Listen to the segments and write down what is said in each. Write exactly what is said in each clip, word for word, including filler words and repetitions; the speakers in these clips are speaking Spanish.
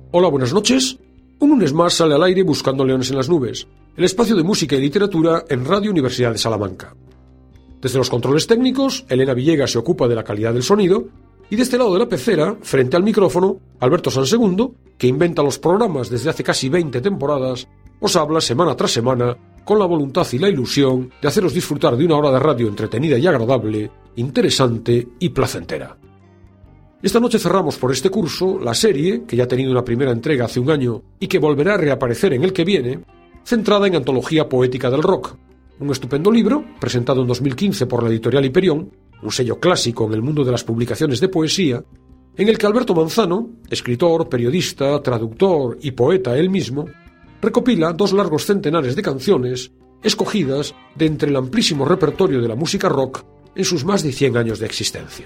Hola, buenas noches. Un lunes más sale al aire Buscando Leones en las Nubes, el espacio de música y literatura en Radio Universidad de Salamanca. Desde los controles técnicos, Elena Villegas se ocupa de la calidad del sonido, y de este lado de la pecera, frente al micrófono, Alberto Sansegundo, que inventa los programas desde hace casi veinte temporadas, os habla semana tras semana con la voluntad y la ilusión de haceros disfrutar de una hora de radio entretenida y agradable, interesante y placentera. Esta noche cerramos por este curso la serie, que ya ha tenido una primera entrega hace un año y que volverá a reaparecer en el que viene, centrada en Antología Poética del Rock, un estupendo libro presentado en dos mil quince por la editorial Hiperión, un sello clásico en el mundo de las publicaciones de poesía, en el que Alberto Manzano, escritor, periodista, traductor y poeta él mismo, recopila dos largos centenares de canciones escogidas de entre el amplísimo repertorio de la música rock en sus más de cien años de existencia.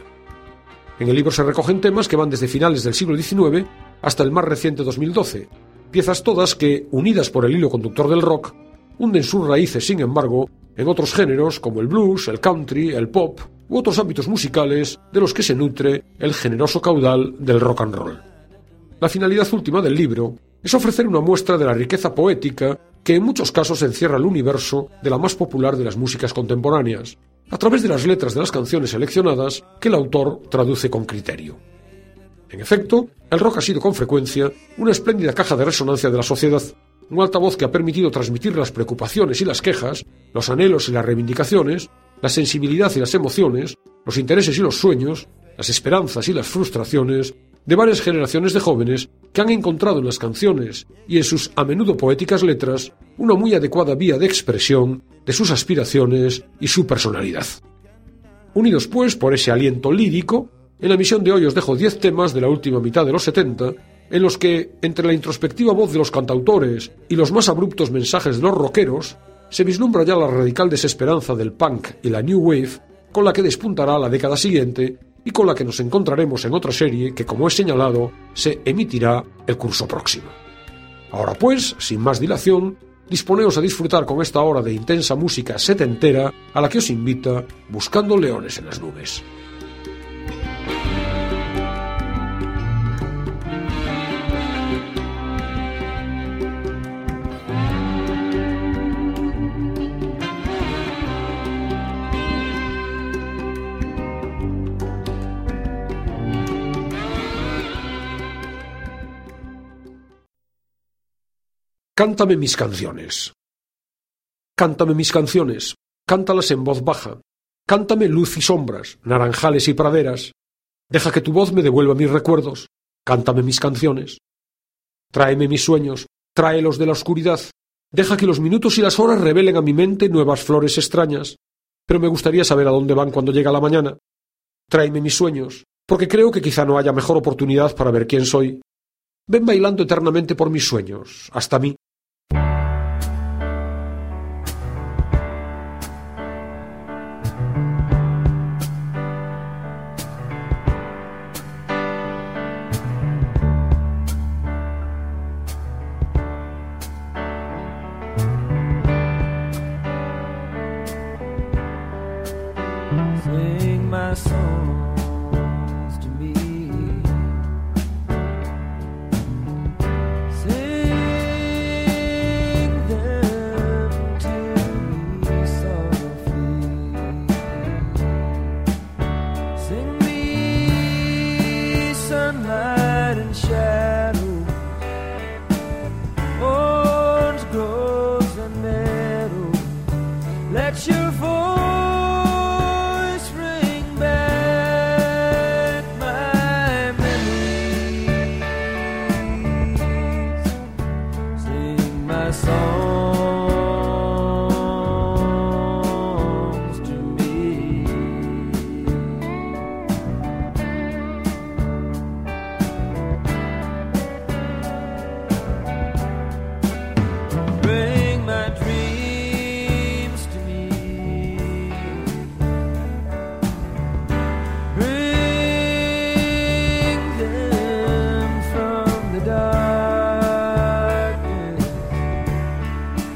En el libro se recogen temas que van desde finales del siglo diecinueve hasta el más reciente dos mil doce, piezas todas que, unidas por el hilo conductor del rock, hunden sus raíces, sin embargo, en otros géneros como el blues, el country, el pop u otros ámbitos musicales de los que se nutre el generoso caudal del rock and roll. La finalidad última del libro es ofrecer una muestra de la riqueza poética que en muchos casos encierra el universo de la más popular de las músicas contemporáneas, a través de las letras de las canciones seleccionadas que el autor traduce con criterio. En efecto, el rock ha sido con frecuencia una espléndida caja de resonancia de la sociedad, un altavoz que ha permitido transmitir las preocupaciones y las quejas, los anhelos y las reivindicaciones, la sensibilidad y las emociones, los intereses y los sueños, las esperanzas y las frustraciones de varias generaciones de jóvenes que han encontrado en las canciones y en sus a menudo poéticas letras una muy adecuada vía de expresión de sus aspiraciones y su personalidad. Unidos, pues, por ese aliento lírico, en la emisión de hoy os dejo diez temas de la última mitad de los setenta, en los que, entre la introspectiva voz de los cantautores y los más abruptos mensajes de los rockeros, se vislumbra ya la radical desesperanza del punk y la new wave, con la que despuntará la década siguiente y con la que nos encontraremos en otra serie que, como he señalado, se emitirá el curso próximo. Ahora pues, sin más dilación, disponeos a disfrutar con esta hora de intensa música setentera a la que os invita Buscando Leones en las Nubes. Cántame mis canciones. Cántame mis canciones, cántalas en voz baja. Cántame luz y sombras, naranjales y praderas. Deja que tu voz me devuelva mis recuerdos. Cántame mis canciones. Tráeme mis sueños, tráelos de la oscuridad. Deja que los minutos y las horas revelen a mi mente nuevas flores extrañas. Pero me gustaría saber a dónde van cuando llega la mañana. Tráeme mis sueños, porque creo que quizá no haya mejor oportunidad para ver quién soy. Ven bailando eternamente por mis sueños, hasta mí. Sing my songs to me. Sing them to me softly. Sing me sunlight and shadow, orange groves and meadows. Let your voice songs to me. Bring my dreams to me. Bring them from the darkness.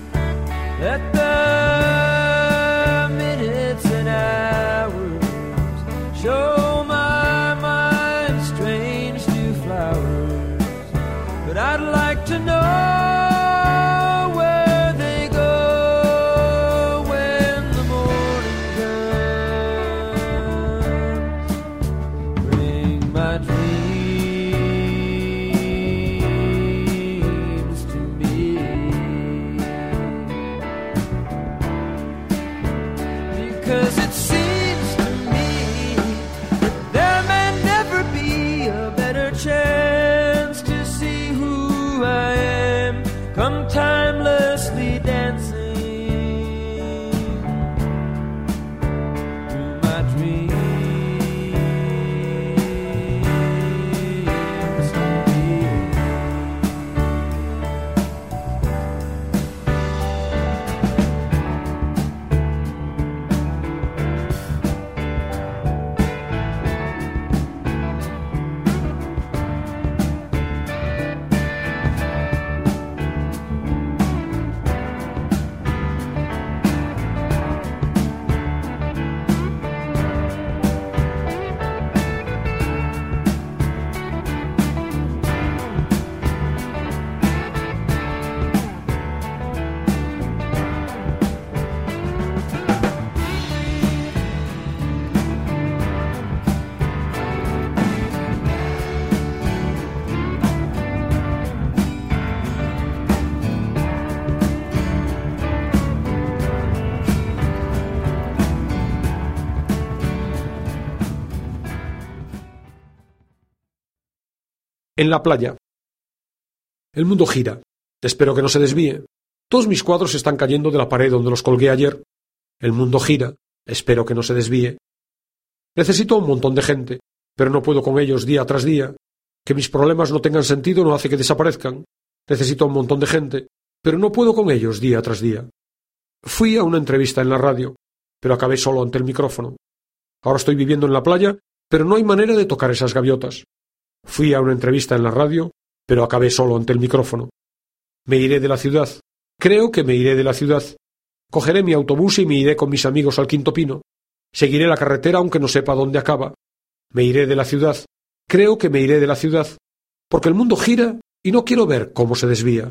En la playa. El mundo gira. Espero que no se desvíe. Todos mis cuadros están cayendo de la pared donde los colgué ayer. El mundo gira. Espero que no se desvíe. Necesito un montón de gente, pero no puedo con ellos día tras día. Que mis problemas no tengan sentido no hace que desaparezcan. Necesito un montón de gente, pero no puedo con ellos día tras día. Fui a una entrevista en la radio, pero acabé solo ante el micrófono. Ahora estoy viviendo en la playa, pero no hay manera de tocar esas gaviotas. Fui a una entrevista en la radio, pero acabé solo ante el micrófono. Me iré de la ciudad. Creo que me iré de la ciudad. Cogeré mi autobús y me iré con mis amigos al Quinto Pino. Seguiré la carretera aunque no sepa dónde acaba. Me iré de la ciudad. Creo que me iré de la ciudad. Porque el mundo gira y no quiero ver cómo se desvía.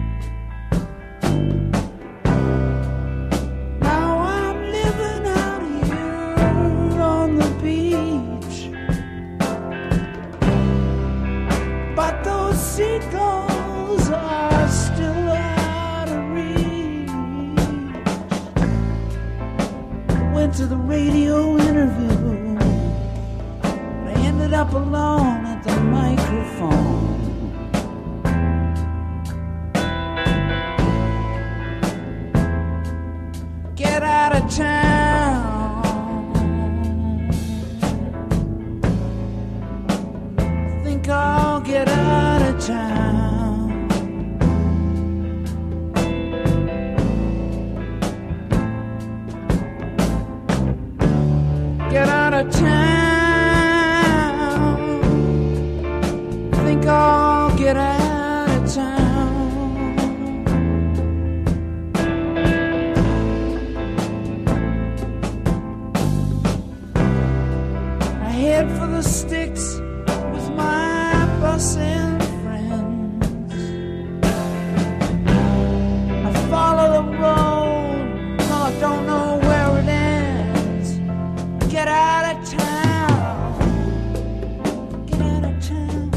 Now I'm living out here. up alone at the microphone. Get out of town. Think I'll get out of town. Get out of town. Think I'll get out of town. Head for the sticks with my busing friends. I follow the road, no, I don't know where it ends. Get out of town. Get out of town.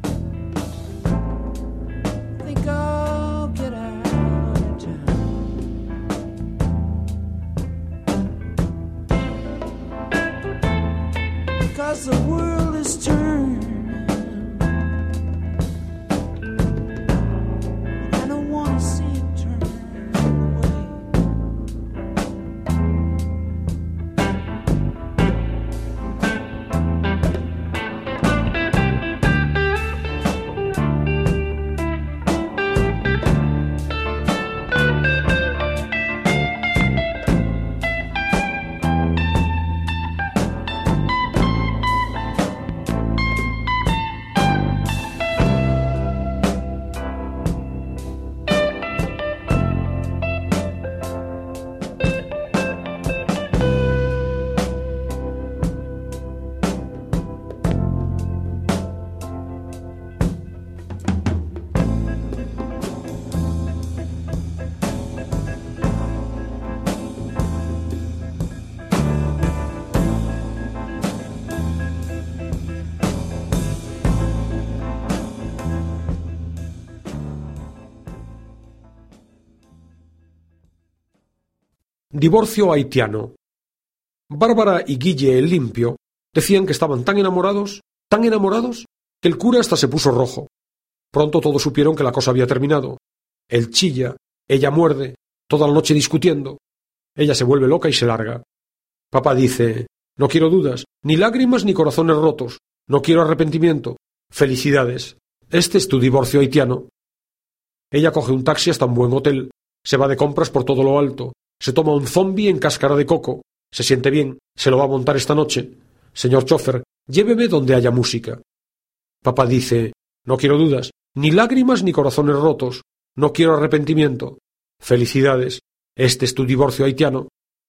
Think I'll get out of town. 'Cause the world is turning. I don't wanna see it turn away. Divorcio haitiano. Bárbara y Guille el Limpio decían que estaban tan enamorados, tan enamorados, que el cura hasta se puso rojo. Pronto todos supieron que la cosa había terminado. Él chilla, ella muerde, toda la noche discutiendo. Ella se vuelve loca y se larga. Papá dice: no quiero dudas, ni lágrimas ni corazones rotos, no quiero arrepentimiento. Felicidades, este es tu divorcio haitiano. Ella coge un taxi hasta un buen hotel, se va de compras por todo lo alto, se toma un zombie en cáscara de coco, se siente bien, se lo va a montar esta noche. Señor chofer, lléveme donde haya música. Papá dice: no quiero dudas, ni lágrimas ni corazones rotos, no quiero arrepentimiento. Felicidades, este es tu divorcio haitiano.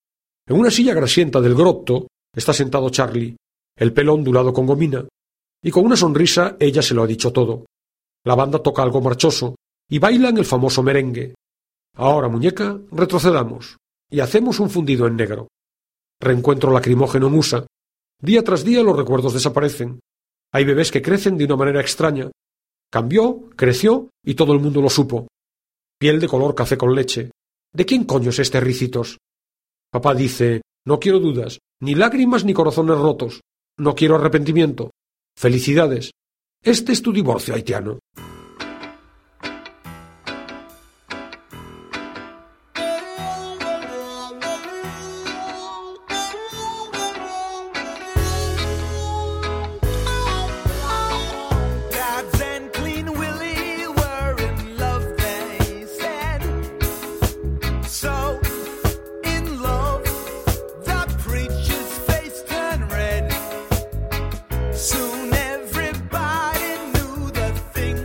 En una silla grasienta del grotto está sentado Charlie, el pelo ondulado con gomina, y con una sonrisa ella se lo ha dicho todo. La banda toca algo marchoso y bailan el famoso merengue. Ahora, muñeca, retrocedamos y hacemos un fundido en negro. Reencuentro lacrimógeno en U S A. Día tras día los recuerdos desaparecen. Hay bebés que crecen de una manera extraña. Cambió, creció y todo el mundo lo supo. Piel de color café con leche. ¿De quién coño es este Ricitos? Papá dice: no quiero dudas, ni lágrimas ni corazones rotos. No quiero arrepentimiento. Felicidades. Este es tu divorcio haitiano. Soon everybody knew the thing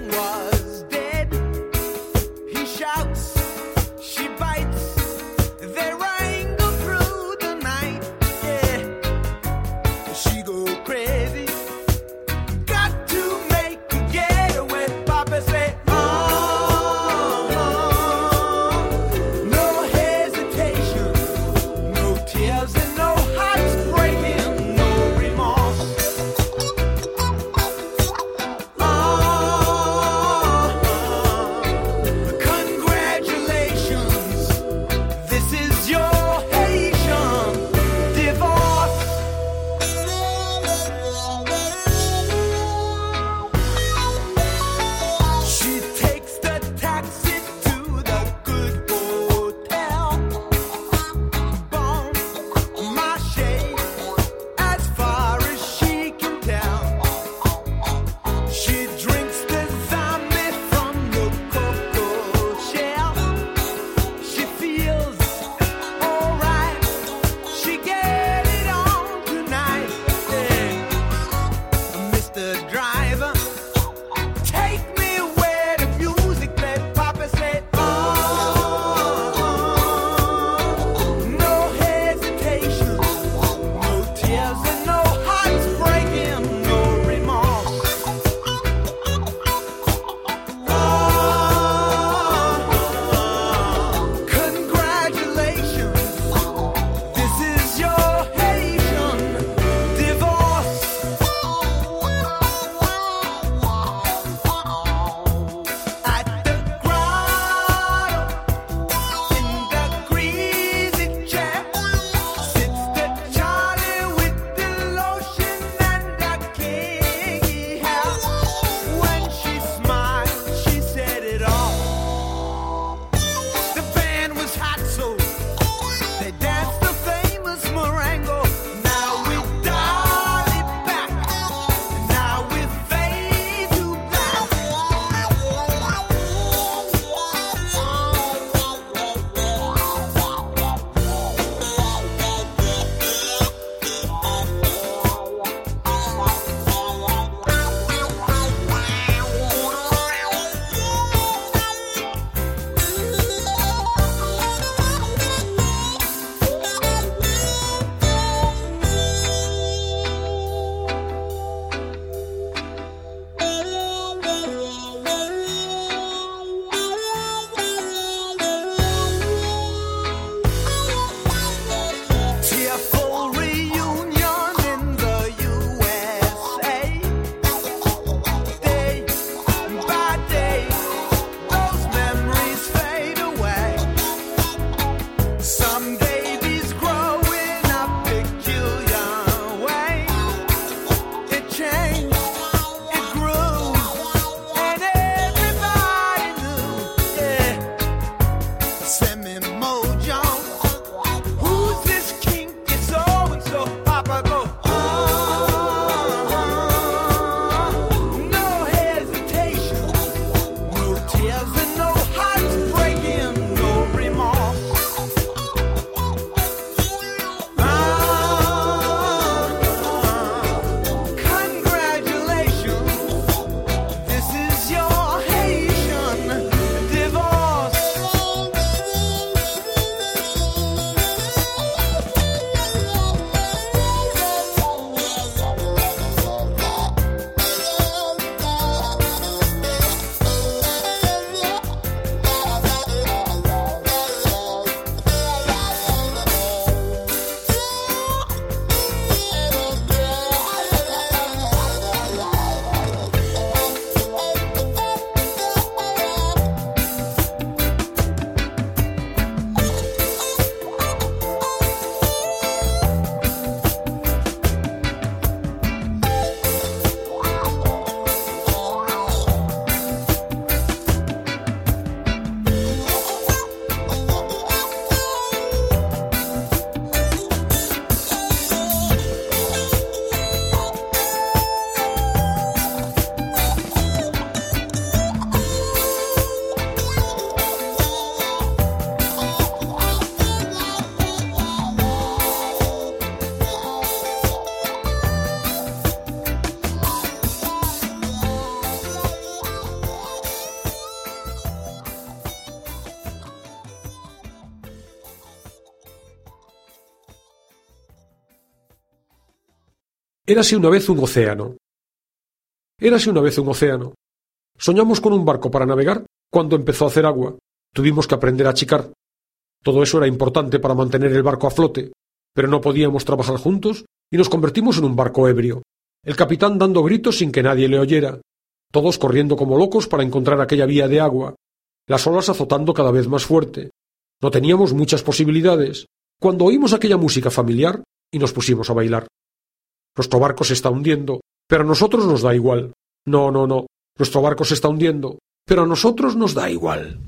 Érase una vez un océano. Érase una vez un océano. Soñamos con un barco para navegar cuando empezó a hacer agua. Tuvimos que aprender a achicar. Todo eso era importante para mantener el barco a flote, pero no podíamos trabajar juntos y nos convertimos en un barco ebrio. El capitán dando gritos sin que nadie le oyera. Todos corriendo como locos para encontrar aquella vía de agua. Las olas azotando cada vez más fuerte. No teníamos muchas posibilidades, cuando oímos aquella música familiar y nos pusimos a bailar. Nuestro barco se está hundiendo, pero a nosotros nos da igual. No, no, no. Nuestro barco se está hundiendo, pero a nosotros nos da igual.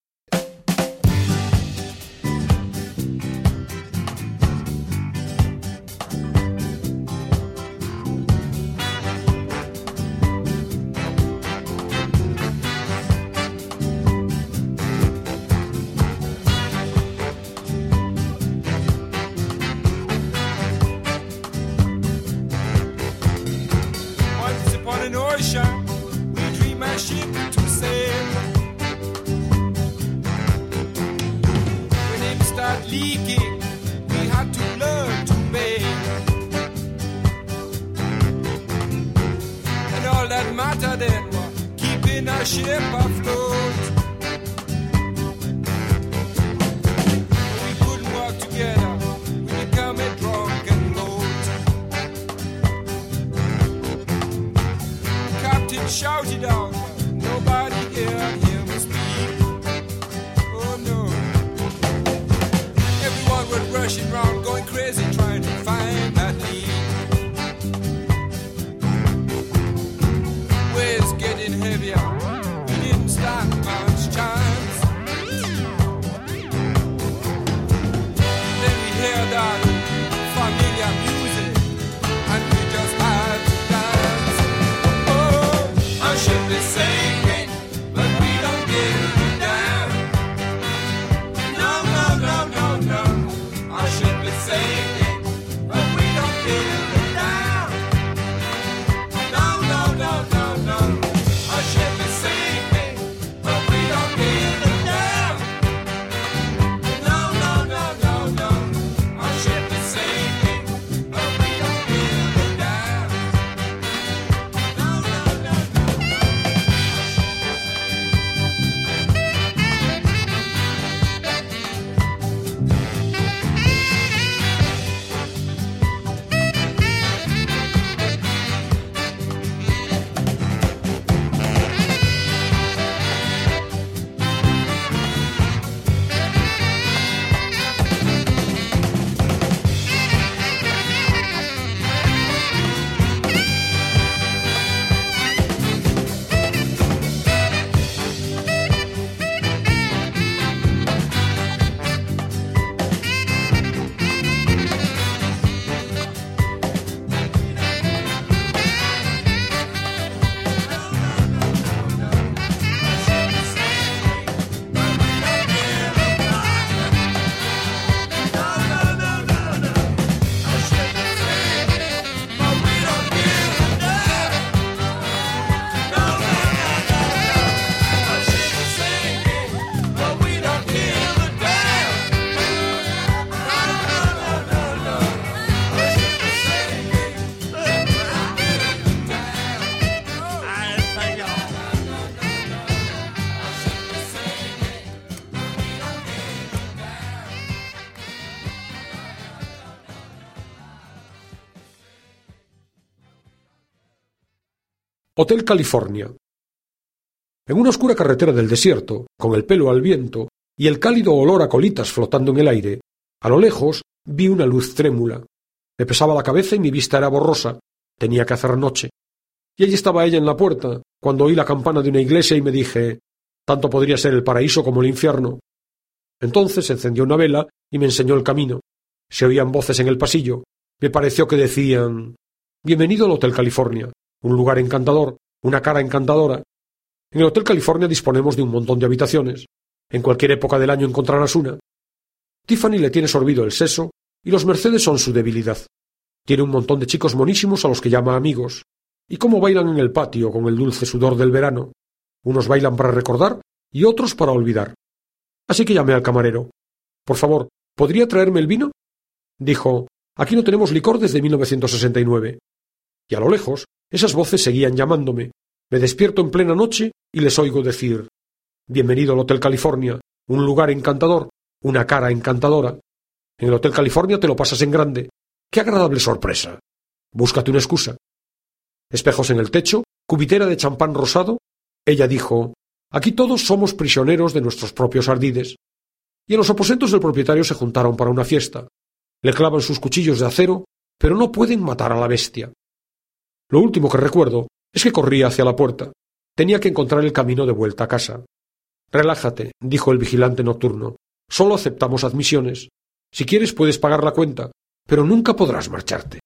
Shouted out, nobody here hear me speak. Oh no. Everyone was rushing round, going crazy, trying to find that lead. Waves getting heavier, we didn't stand much chance. Then we heard that familiar music, and we just had to dance. Oh, our ship is sinking, but we don't give a damn. No, no, no, no, no. Our ship is sinking, but we don't give a damn. No, no, no, no, no. Our ship is sinking, but we don't give a damn. No, no, no, no, no. Our ship is sinking, but we don't give a damn. No, no, no, no. Hotel California. En una oscura carretera del desierto, con el pelo al viento y el cálido olor a colitas flotando en el aire, a lo lejos vi una luz trémula. Me pesaba la cabeza y mi vista era borrosa. Tenía que hacer noche. Y allí estaba ella en la puerta, cuando oí la campana de una iglesia y me dije, tanto podría ser el paraíso como el infierno. Entonces encendió una vela y me enseñó el camino. Se oían voces en el pasillo. Me pareció que decían, bienvenido al Hotel California. Un lugar encantador, una cara encantadora. En el Hotel California disponemos de un montón de habitaciones. En cualquier época del año encontrarás una. Tiffany le tiene sorbido el seso y los Mercedes son su debilidad. Tiene un montón de chicos monísimos a los que llama amigos. Y cómo bailan en el patio con el dulce sudor del verano. Unos bailan para recordar y otros para olvidar. Así que llamé al camarero. Por favor, ¿podría traerme el vino? Dijo, aquí no tenemos licor desde mil novecientos sesenta y nueve. y a lo lejos esas voces seguían llamándome. Me despierto en plena noche y les oigo decir: bienvenido al Hotel California, un lugar encantador, una cara encantadora. En el Hotel California te lo pasas en grande. ¡Qué agradable sorpresa! Búscate una excusa. Espejos en el techo, cubitera de champán rosado. Ella dijo: aquí todos somos prisioneros de nuestros propios ardides. Y en los aposentos del propietario se juntaron para una fiesta. Le clavan sus cuchillos de acero, pero no pueden matar a la bestia. Lo último que recuerdo es que corría hacia la puerta. Tenía que encontrar el camino de vuelta a casa. Relájate, dijo el vigilante nocturno. Solo aceptamos admisiones. Si quieres puedes pagar la cuenta, pero nunca podrás marcharte.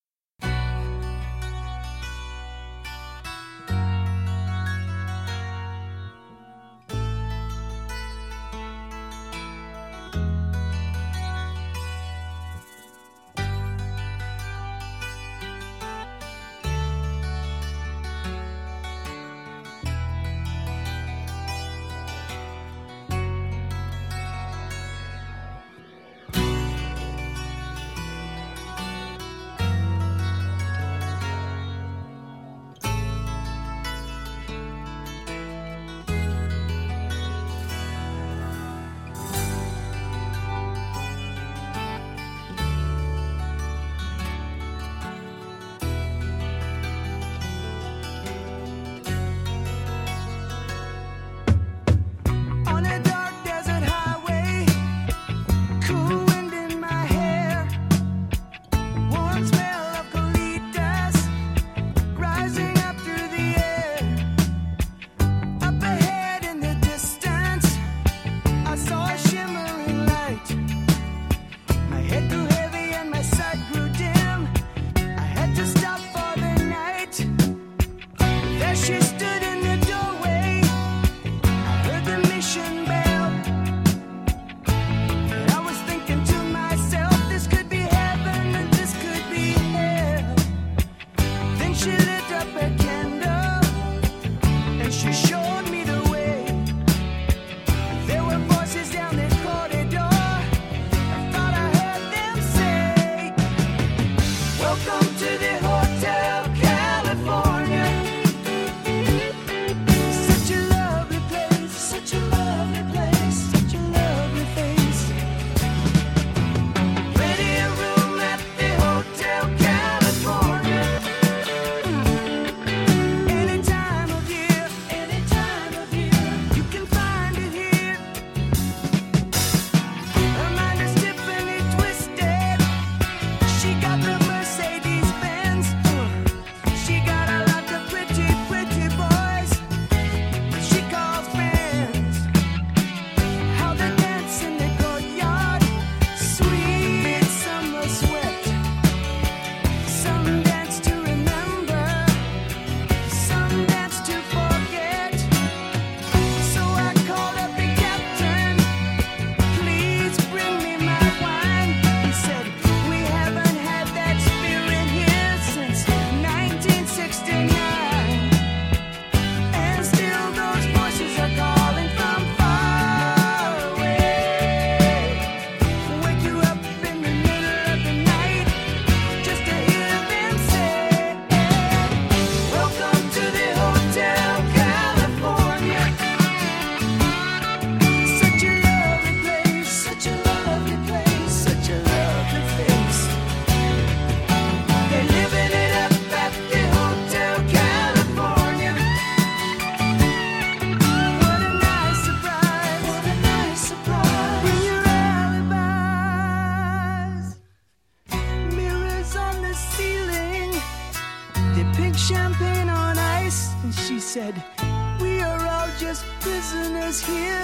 said, we are all just prisoners here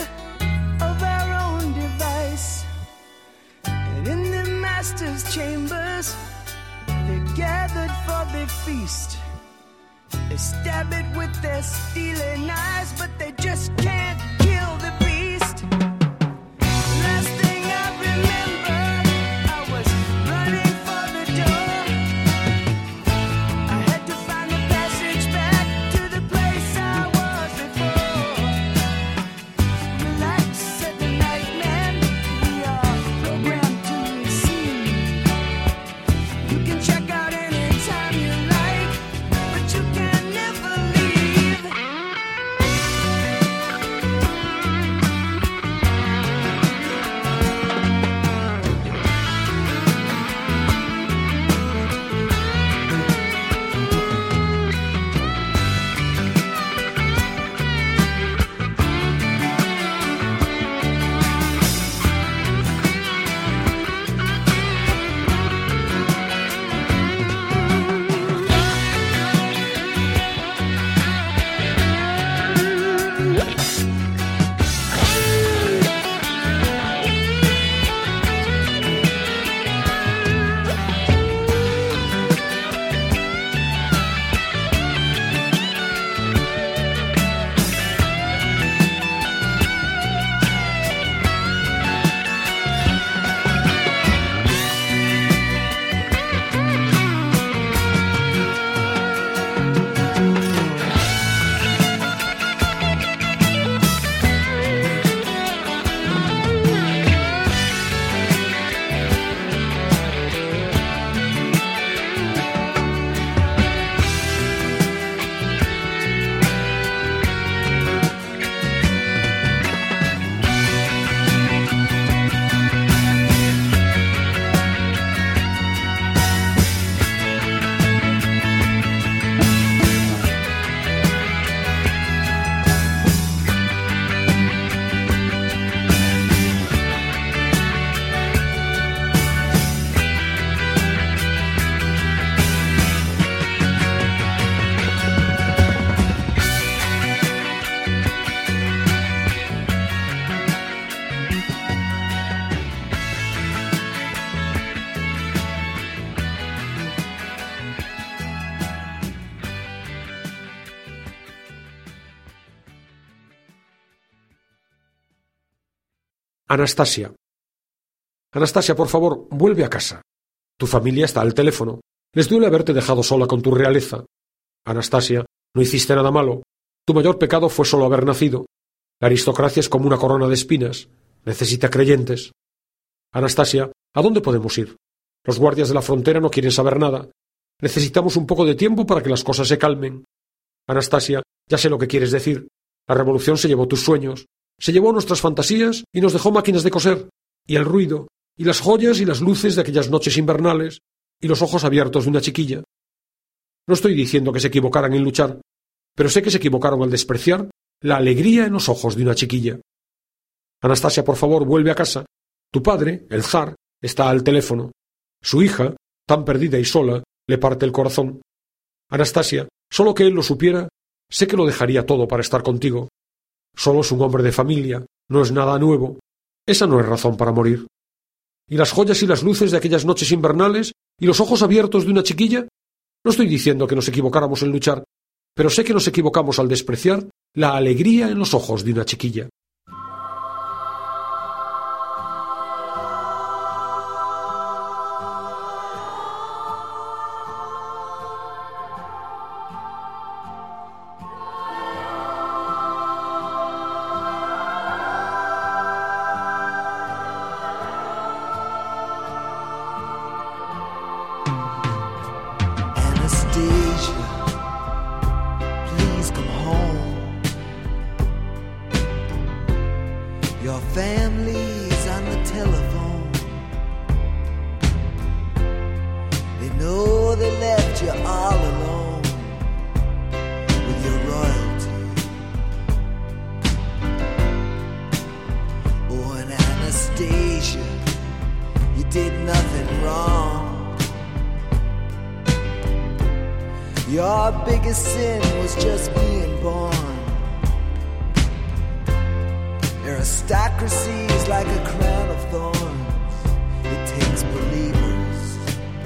of our own device. And in the master's chambers, they're gathered for the feast. They stab it with their steely knives, but they just can't kill the beast. Last thing I remember, I was running for the door. I had to find the passage back to the place I was before. Relax, said the night man, we are programmed to receive. You can check out anytime you like. Anastasia. Anastasia, por favor, vuelve a casa. Tu familia está al teléfono. Les duele haberte dejado sola con tu realeza. Anastasia, no hiciste nada malo. Tu mayor pecado fue solo haber nacido. La aristocracia es como una corona de espinas. Necesita creyentes. Anastasia, ¿a dónde podemos ir? Los guardias de la frontera no quieren saber nada. Necesitamos un poco de tiempo para que las cosas se calmen. Anastasia, ya sé lo que quieres decir. La revolución se llevó tus sueños, se llevó nuestras fantasías y nos dejó máquinas de coser, y el ruido, y las joyas y las luces de aquellas noches invernales, y los ojos abiertos de una chiquilla. No estoy diciendo que se equivocaran en luchar, pero sé que se equivocaron al despreciar la alegría en los ojos de una chiquilla. Anastasia, por favor, vuelve a casa. Tu padre, el zar, está al teléfono. Su hija, tan perdida y sola, le parte el corazón. Anastasia, solo que él lo supiera, sé que lo dejaría todo para estar contigo. Solo es un hombre de familia, no es nada nuevo. Esa no es razón para morir. ¿Y las joyas y las luces de aquellas noches invernales y los ojos abiertos de una chiquilla? No estoy diciendo que nos equivocáramos en luchar, pero sé que nos equivocamos al despreciar la alegría en los ojos de una chiquilla. Your family's on the telephone. They know they left you all alone with your royalty. Oh, and Anastasia, you did nothing wrong. Your biggest sin was just being born. Aristocracy's like a crown of thorns. It takes believers.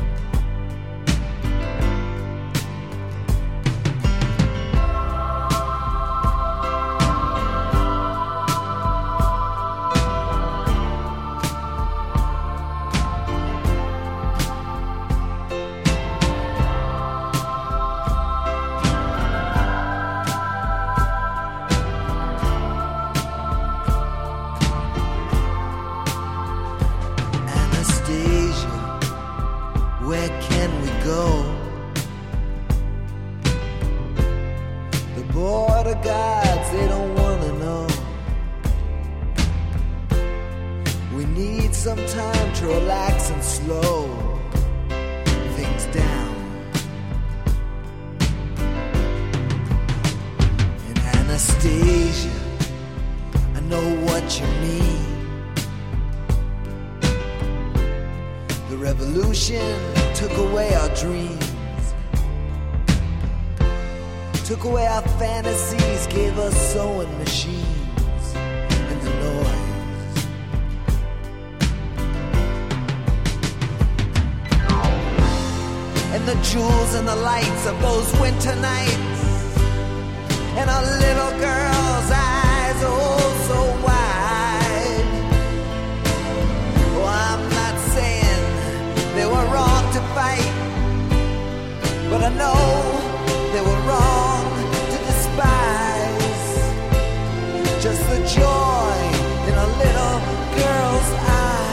Where can we go? The border guards, they don't wanna know. We need some time to relax and slow things down. And Anastasia, I know what you mean. The revolution took away our dreams, took away our fantasies, gave us sewing machines and the noise. And the jewels and the lights of those winter nights, and our little girl's eyes, oh so wide. Oh, I'm not saying they were wrong to fight, but I know they were wrong to despise. Just the joy in a little girl's eyes.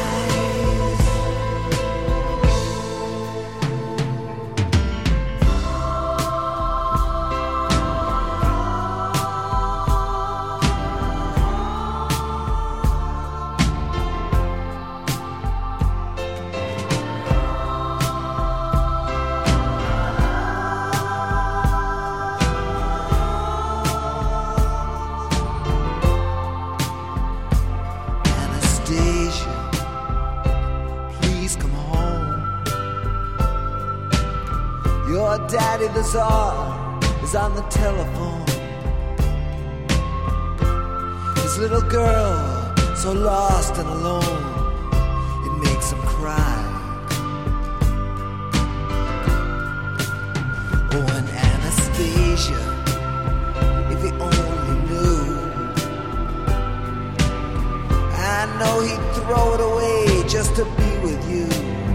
Your daddy, the Tsar, is on the telephone. His little girl, so lost and alone, it makes him cry. Oh, and Anastasia, if he only knew. I know he rode away just to be with you.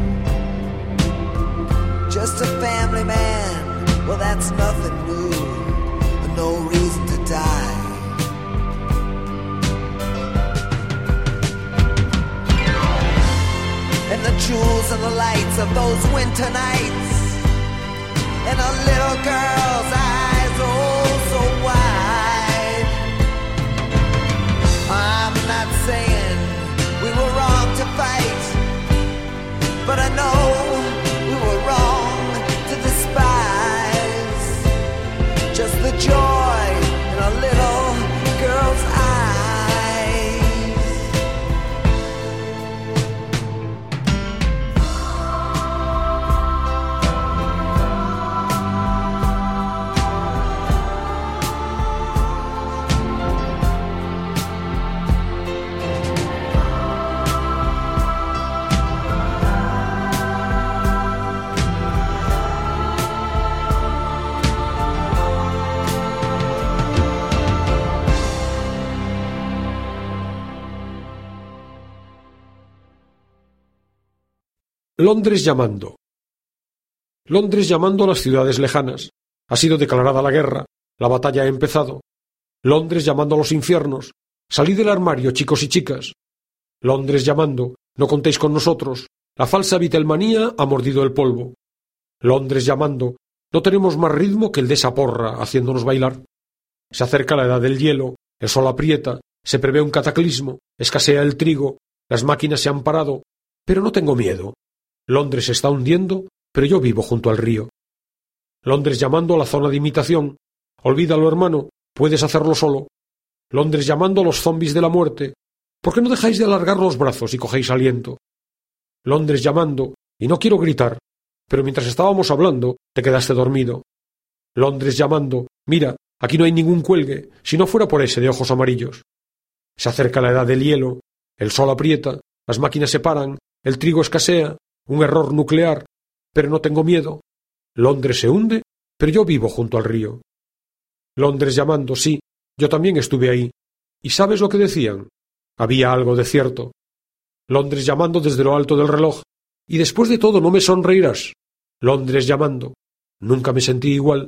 Just a family man, well that's nothing new, no reason to die. And the jewels and the lights of those winter nights, and a little girl's eyes oh so wide. I'm not saying we were wrong to fight, but I know we were wrong to despise just the joy in a little girl's eyes. Londres llamando. Londres llamando a las ciudades lejanas. Ha sido declarada la guerra, la batalla ha empezado. Londres llamando a los infiernos. Salid del armario, chicos y chicas. Londres llamando, no contéis con nosotros. La falsa Beatlemanía ha mordido el polvo. Londres llamando, no tenemos más ritmo que el de esa porra haciéndonos bailar. Se acerca la edad del hielo, el sol aprieta, se prevé un cataclismo, escasea el trigo, las máquinas se han parado, pero no tengo miedo. Londres se está hundiendo, pero yo vivo junto al río. Londres llamando a la zona de imitación. Olvídalo, hermano, puedes hacerlo solo. Londres llamando a los zombis de la muerte. ¿Por qué no dejáis de alargar los brazos y cogéis aliento? Londres llamando, y no quiero gritar, pero mientras estábamos hablando, te quedaste dormido. Londres llamando, mira, aquí no hay ningún cuelgue, si no fuera por ese de ojos amarillos. Se acerca la edad del hielo, el sol aprieta, las máquinas se paran, el trigo escasea, un error nuclear, pero no tengo miedo. Londres se hunde, pero yo vivo junto al río. Londres llamando, sí, yo también estuve ahí. ¿Y sabes lo que decían? Había algo de cierto. Londres llamando desde lo alto del reloj, y después de todo no me sonreirás. Londres llamando, nunca me sentí igual.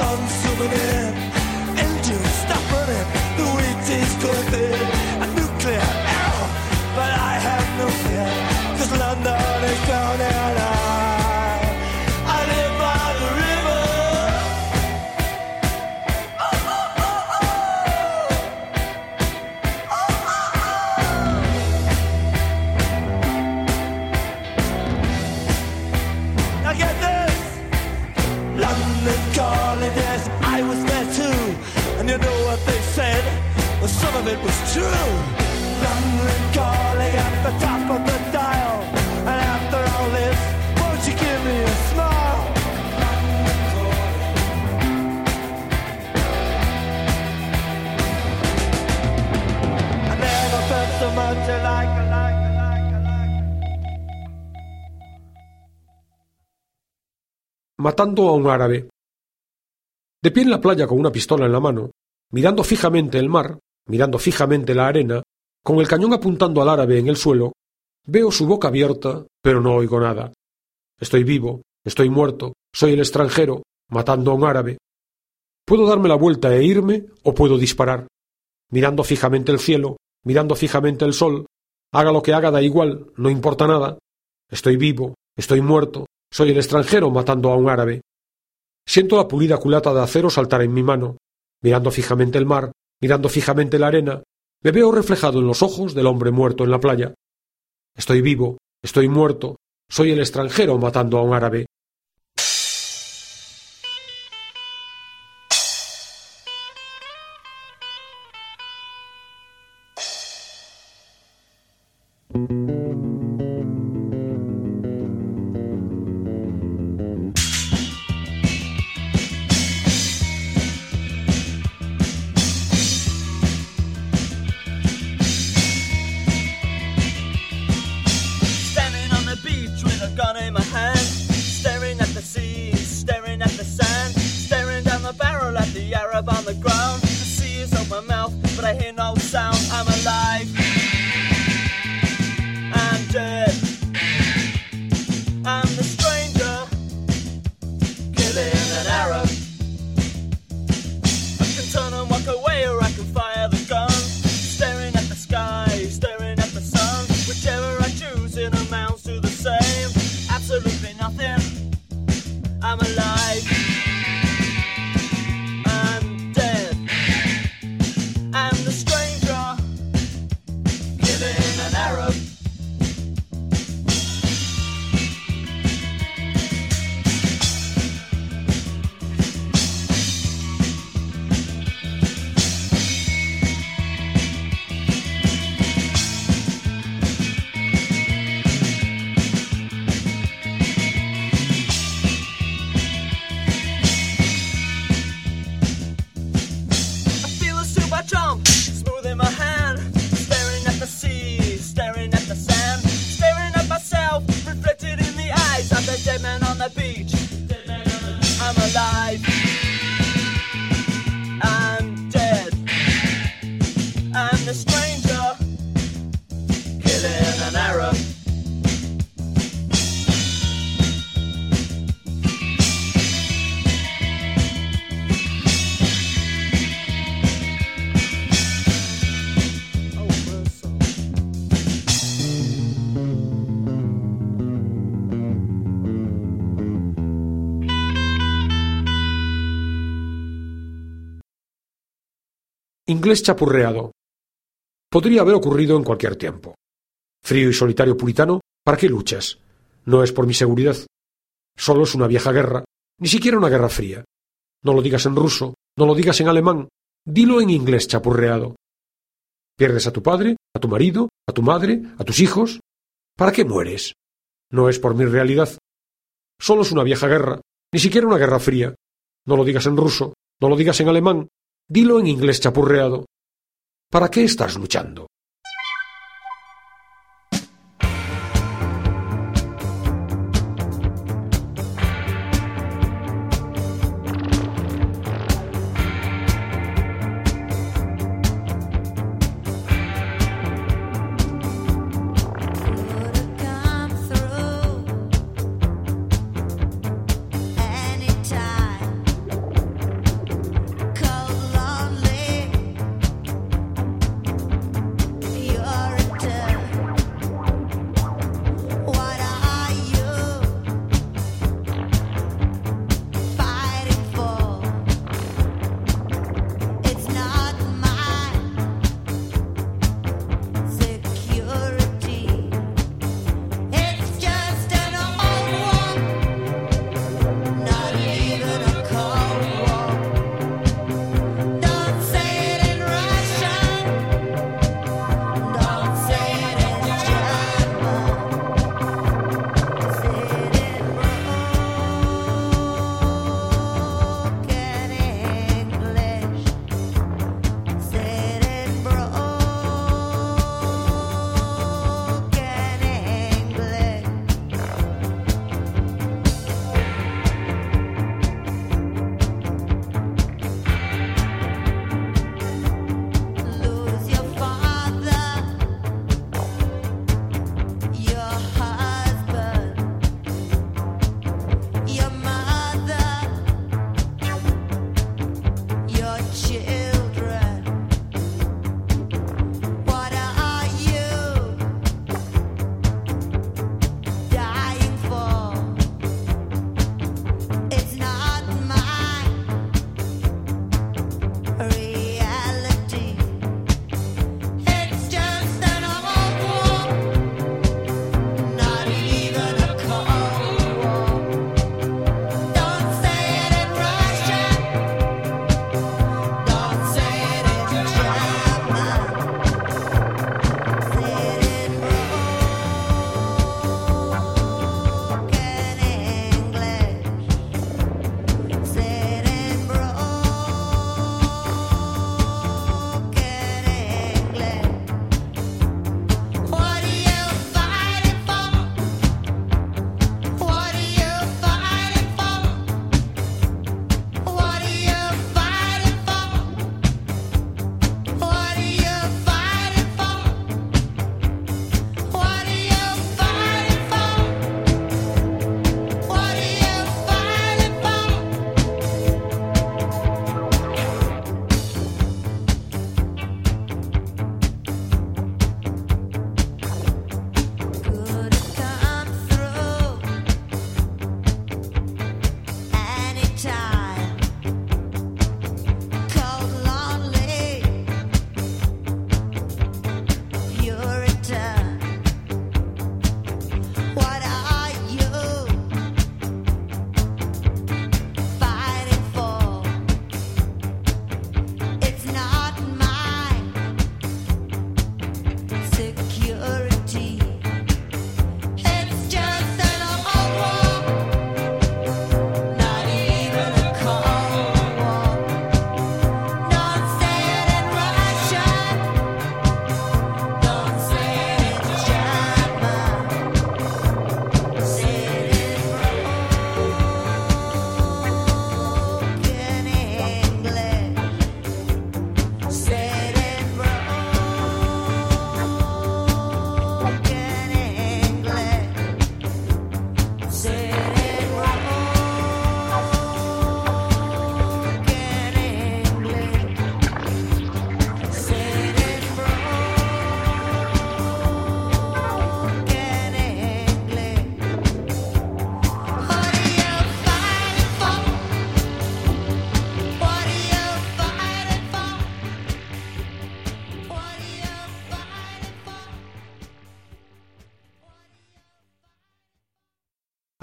sun's zooming in, engines stopping it, the wheat is cooking, a nuclear arrow, but I have no fear, cause London is drowning and I, I live by the river. Oh, oh, oh, oh. Oh, oh, oh. Now get this, London calling, yes, I was there too, and you know what they said, well some of it was true. London calling at the top of the dial, and after all this, won't you give me a smile? I never felt so much alike, alike, alike, alike. Matando a un árabe. De pie en la playa con una pistola en la mano, mirando fijamente el mar, mirando fijamente la arena, con el cañón apuntando al árabe en el suelo, veo su boca abierta, pero no oigo nada. Estoy vivo, estoy muerto, soy el extranjero, matando a un árabe. Puedo darme la vuelta e irme, o puedo disparar. Mirando fijamente el cielo, mirando fijamente el sol, haga lo que haga da igual, no importa nada. Estoy vivo, estoy muerto, soy el extranjero matando a un árabe. Siento la pulida culata de acero saltar en mi mano. Mirando fijamente el mar, mirando fijamente la arena, me veo reflejado en los ojos del hombre muerto en la playa. Estoy vivo, estoy muerto, soy el extranjero matando a un árabe. Inglés chapurreado. Podría haber ocurrido en cualquier tiempo. Frío y solitario puritano, ¿para qué luchas? No es por mi seguridad. Solo es una vieja guerra, ni siquiera una guerra fría. No lo digas en ruso, no lo digas en alemán, dilo en inglés chapurreado. Pierdes a tu padre, a tu marido, a tu madre, a tus hijos. ¿Para qué mueres? No es por mi realidad. Solo es una vieja guerra, ni siquiera una guerra fría. No lo digas en ruso, no lo digas en alemán, dilo en inglés chapurreado. ¿Para qué estás luchando? Anytime.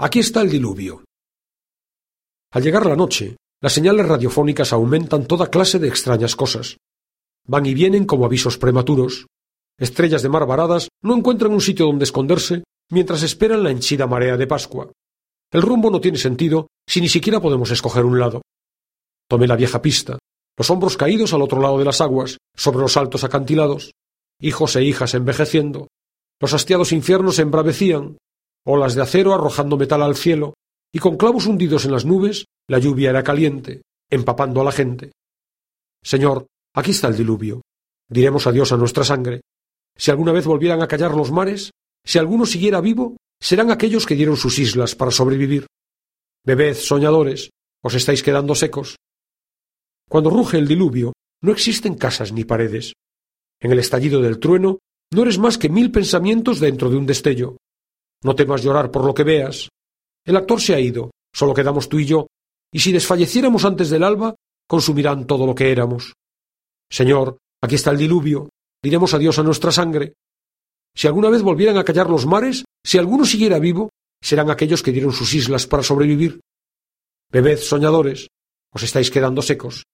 Aquí está el diluvio. Al llegar la noche, las señales radiofónicas aumentan toda clase de extrañas cosas. Van y vienen como avisos prematuros. Estrellas de mar varadas no encuentran un sitio donde esconderse mientras esperan la henchida marea de Pascua. El rumbo no tiene sentido si ni siquiera podemos escoger un lado. Tomé la vieja pista, los hombros caídos al otro lado de las aguas, sobre los altos acantilados, hijos e hijas envejeciendo. Los hastiados infiernos se embravecían, olas de acero arrojando metal al cielo, y con clavos hundidos en las nubes, la lluvia era caliente, empapando a la gente. Señor, aquí está el diluvio. Diremos adiós a nuestra sangre. Si alguna vez volvieran a callar los mares, si alguno siguiera vivo, serán aquellos que dieron sus islas para sobrevivir. Bebed, soñadores, os estáis quedando secos. Cuando ruge el diluvio, no existen casas ni paredes. En el estallido del trueno, no eres más que mil pensamientos dentro de un destello. No temas llorar por lo que veas. El actor se ha ido, solo quedamos tú y yo, y si desfalleciéramos antes del alba, consumirán todo lo que éramos. Señor, aquí está el diluvio, diremos adiós a nuestra sangre. Si alguna vez volvieran a callar los mares, si alguno siguiera vivo, serán aquellos que dieron sus islas para sobrevivir. Bebed, soñadores, os estáis quedando secos.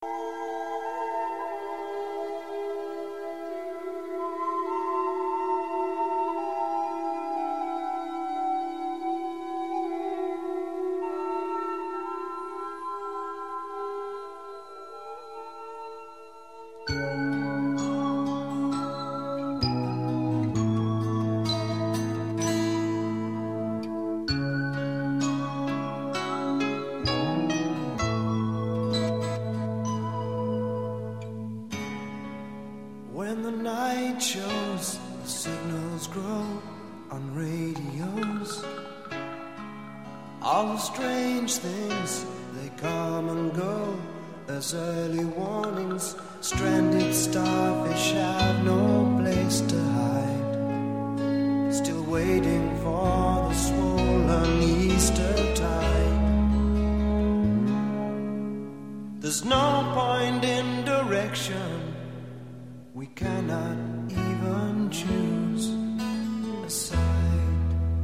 When the night shows, the signals grow on radios. All the strange things, they come and go as early warnings. Stranded starfish have no place to hide, still waiting for the swollen Easter tide. There's no point in direction, we cannot even choose a side.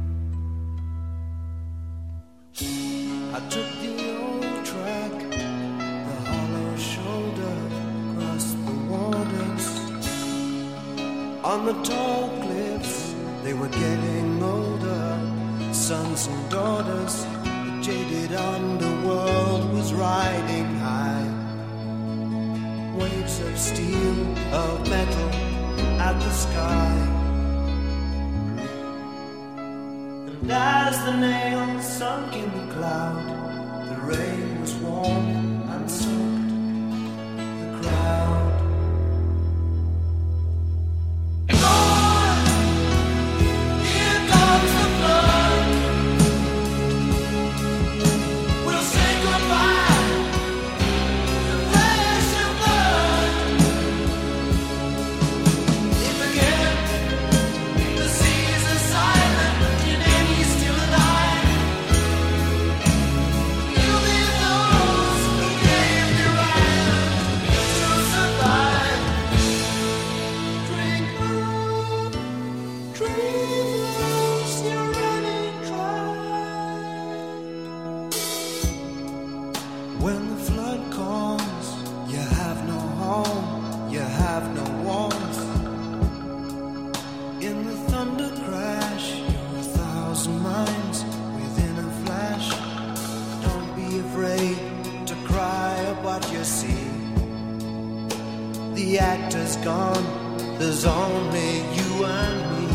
I took the old track, the hollow shoulder, across the waters. On the tall cliffs, they were getting older, sons and daughters. The jaded underworld was riding high. Waves of steel, of metal, at the sky. And as the nails sunk in the cloud, the rain was warm and soaked the crowd. Lord, here comes the flood. We'll say goodbye to flesh and blood. If again the seas are silent in any still alive, you'll be those who gave your island to survive. Drink up, dreams, you're running dry. When the flood comes, you have no home, you have no warmth. In the thunder crash, you're a thousand miles within a flash. Don't be afraid to cry at what you see. The actor's gone, there's only you and me.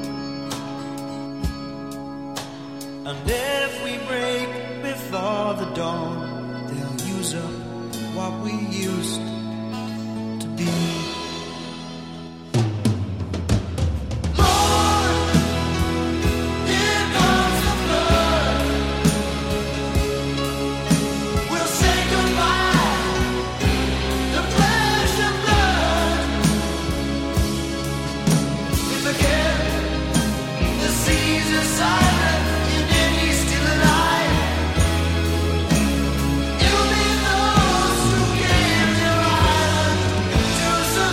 And if we break before the dawn, they'll use up what we used to be. Lord, here comes the flood. We'll say goodbye to flesh and blood. If again the seas are silent in any still alive, you'll be those who gave your island to survive.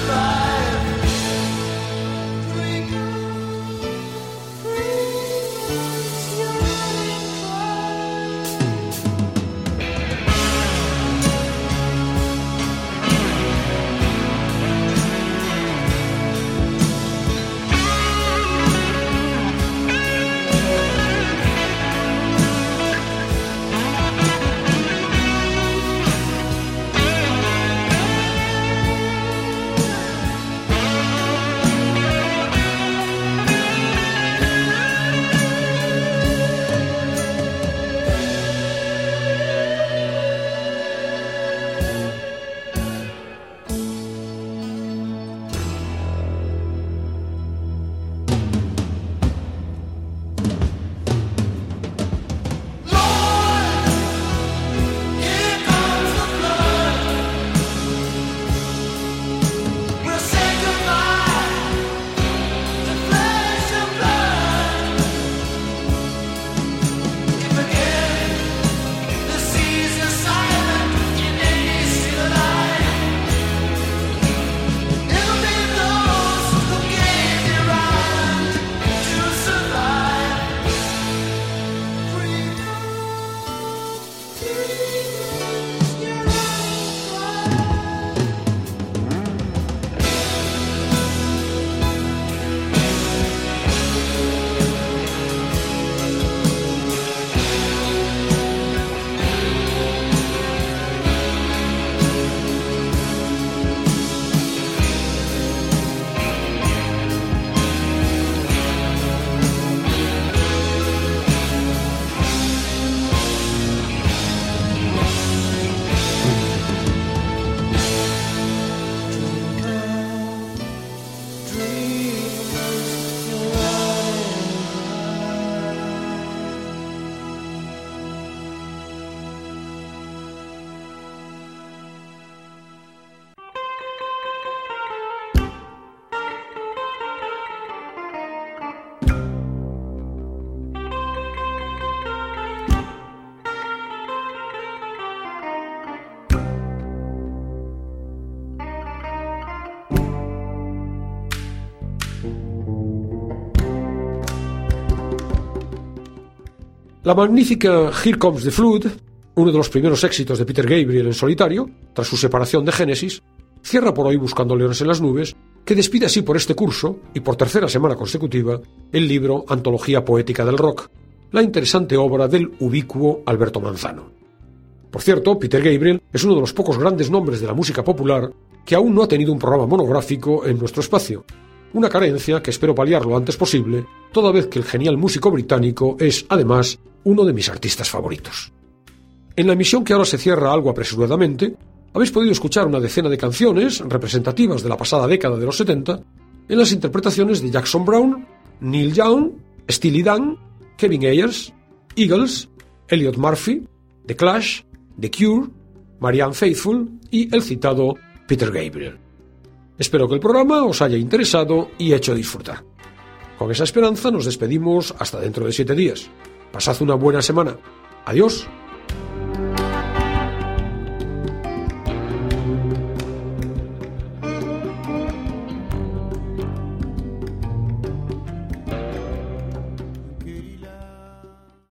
La magnífica Here Comes the Flood, uno de los primeros éxitos de Peter Gabriel en solitario, tras su separación de Genesis, cierra por hoy Buscando leones en las nubes, que despide así por este curso, y por tercera semana consecutiva, el libro Antología poética del rock, la interesante obra del ubicuo Alberto Manzano. Por cierto, Peter Gabriel es uno de los pocos grandes nombres de la música popular que aún no ha tenido un programa monográfico en nuestro espacio, una carencia que espero paliar lo antes posible, toda vez que el genial músico británico es, además, uno de mis artistas favoritos. En la emisión que ahora se cierra algo apresuradamente, habéis podido escuchar una decena de canciones representativas de la pasada década de los setenta en las interpretaciones de Jackson Browne, Neil Young, Steely Dan, Kevin Ayers, Eagles, Elliot Murphy, The Clash, The Cure, Marianne Faithfull y el citado Peter Gabriel. Espero que el programa os haya interesado y hecho disfrutar. Con esa esperanza nos despedimos hasta dentro de siete días. Pasad una buena semana. Adiós.